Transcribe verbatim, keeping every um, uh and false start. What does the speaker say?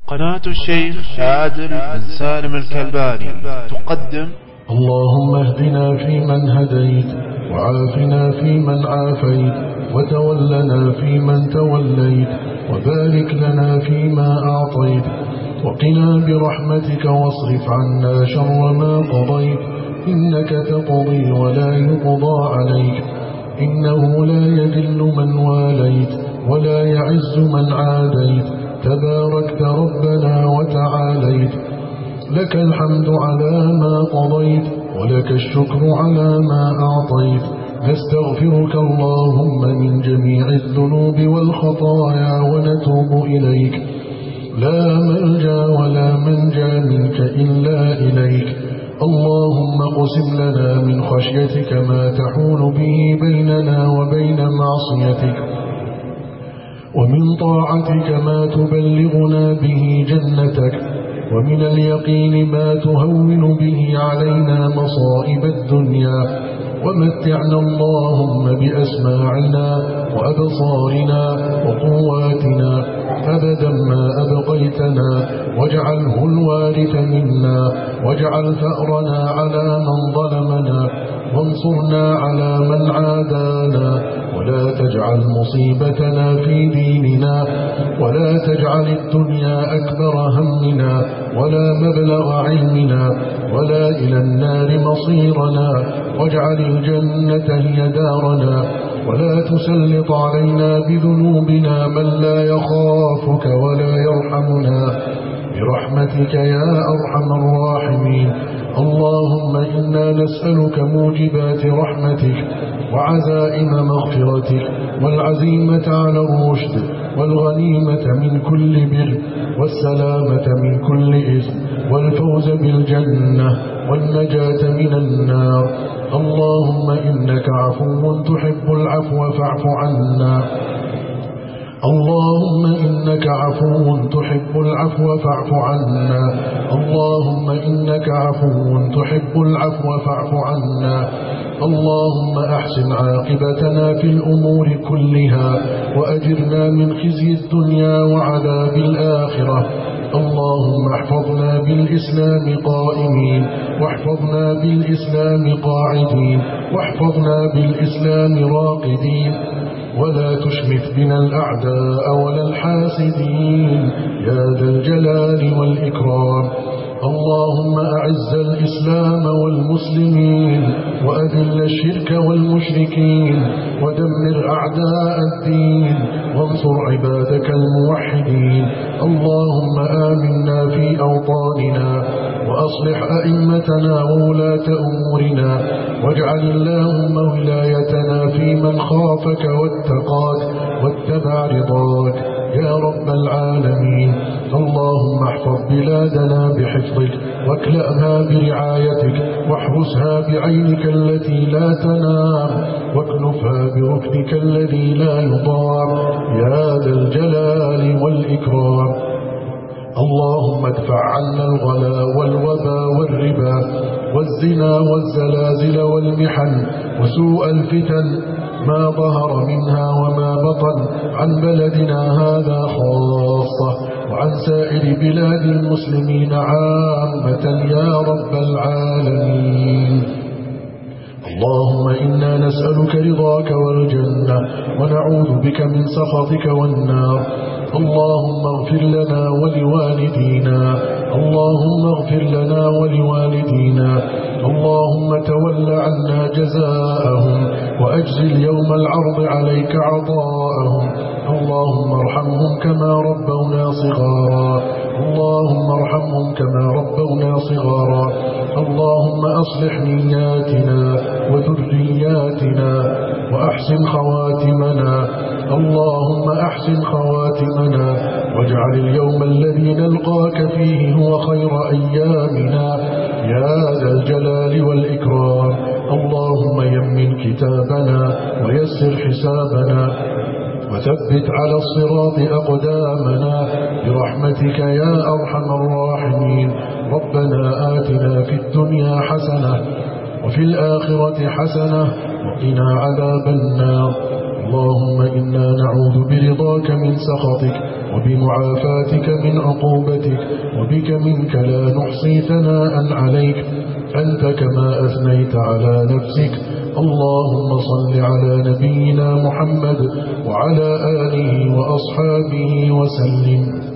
قناة الشيخ عادل بن سالم الكلباني تقدم اللهم اهدنا فيمن هديت، وعافنا فيمن عافيت، وتولنا فيمن توليت، وبارك لنا فيما أعطيت، وقنا برحمتك واصرف عنا شر ما قضيت، إنك تقضي ولا يقضى عليك، إنه لا يذل من واليت ولا يعز من عاديت، تباركت ربنا وتعاليت، لك الحمد على ما قضيت، ولك الشكر على ما أعطيت، نستغفرك اللهم من جميع الذنوب والخطايا ونتوب إليك، لا ملجا ولا منجا منك إلا إليك، اللهم قسم لنا من خشيتك ما تحول به بيننا وبين معصيتك، ومن طاعتك ما تبلغنا به جنتك، ومن اليقين ما تهون به علينا مصائب الدنيا، ومتعنا اللهم بأسماعنا وأبصارنا وقواتنا أبدا ما أبقيتنا، واجعله الوارث منا، واجعل ثأرنا على من ظلمنا، وانصرنا على من عادانا، ولا تجعل مصيبتنا في ديننا، ولا تجعل الدنيا أكبر همنا ولا مبلغ علمنا ولا إلى النار مصيرنا، واجعل الجنة هي دارنا، ولا تسلط علينا بذنوبنا من لا يخافك ولا يرحمنا، برحمتك يا أرحم الراحمين. اللهم إنا نسألك موجبات رحمتك وعزائم مغفرتك، والعزيمة على الرشد، والغنيمة من كل بر، والسلامة من كل إثم، والفوز بالجنة، والنجاة من النار. اللهم إنك عفو تحب العفو فاعف عنا، اللهم إنك عفو تحب العفو فاعف عنا، اللهم إنك عفو تحب العفو فاعف عنا، اللهم أحسن عاقبتنا في الأمور كلها، وأجرنا من خزي الدنيا وعذاب الآخرة. اللهم احفظنا بالإسلام قائمين، واحفظنا بالإسلام قاعدين، واحفظنا بالإسلام راقدين، ولا تشمت بنا الأعداء ولا الحاسدين يا ذا الجلال والإكرام. اللهم أعز الإسلام والمسلمين، وأذل الشرك والمشركين، ودمر أعداء الدين، وانصر عبادك الموحدين. اللهم آمنا في أوطاننا، وأصلح أئمتنا وولاة أمورنا، واجعل اللهم ولايتنا في من خافك واتقاك واتبع رضاك يا رب العالمين. اللهم احفظ بلادنا بحفظك، واكلأها برعايتك، واحرسها بعينك التي لا تنام، واكنفها بركنك الذي لا يضام يا ذا الجلال والإكرام. اللهم ادفع عنا الغلا والوبا والربا والزنا والزلازل والمحن وسوء الفتن ما ظهر منها وما بطن عن بلدنا هذا خاصة، وعن سائر بلاد المسلمين عامة يا رب العالمين. اللهم إنا نسألك رضاك والجنة، ونعوذ بك من سخطك والنار. اللهم اغفر لنا ولوالدينا، اللهم اغفر لنا ولوالدينا، اللهم تول عنا جزاءهم، وأجزل يوم العرض عليك عطاءهم. اللهم ارحمهم كما ربونا صغارا، اللهم ارحمهم كما ربونا صغارا. اللهم أصلح نياتنا وذرياتنا، وأحسن خواتمنا، اللهم أحسن خواتمنا، واجعل اليوم الذي نلقاك فيه هو خير أيامنا يا ذا الجلال والإكرام. اللهم يمن كتابنا ويسر حسابنا، وثبت على الصراط أقدامنا برحمتك يا أرحم الراحمين. ربنا آتنا في الدنيا حسنة وفي الآخرة حسنة وقنا عذاب النار. اللهم إنا نعوذ برضاك من سخطك وبمعافاتك من عقوبتك، وبك منك لا نحصي ثناء عليك، أنت كما أثنيت على نفسك. اللهم صل على نبينا محمد وعلى آله وأصحابه وسلم.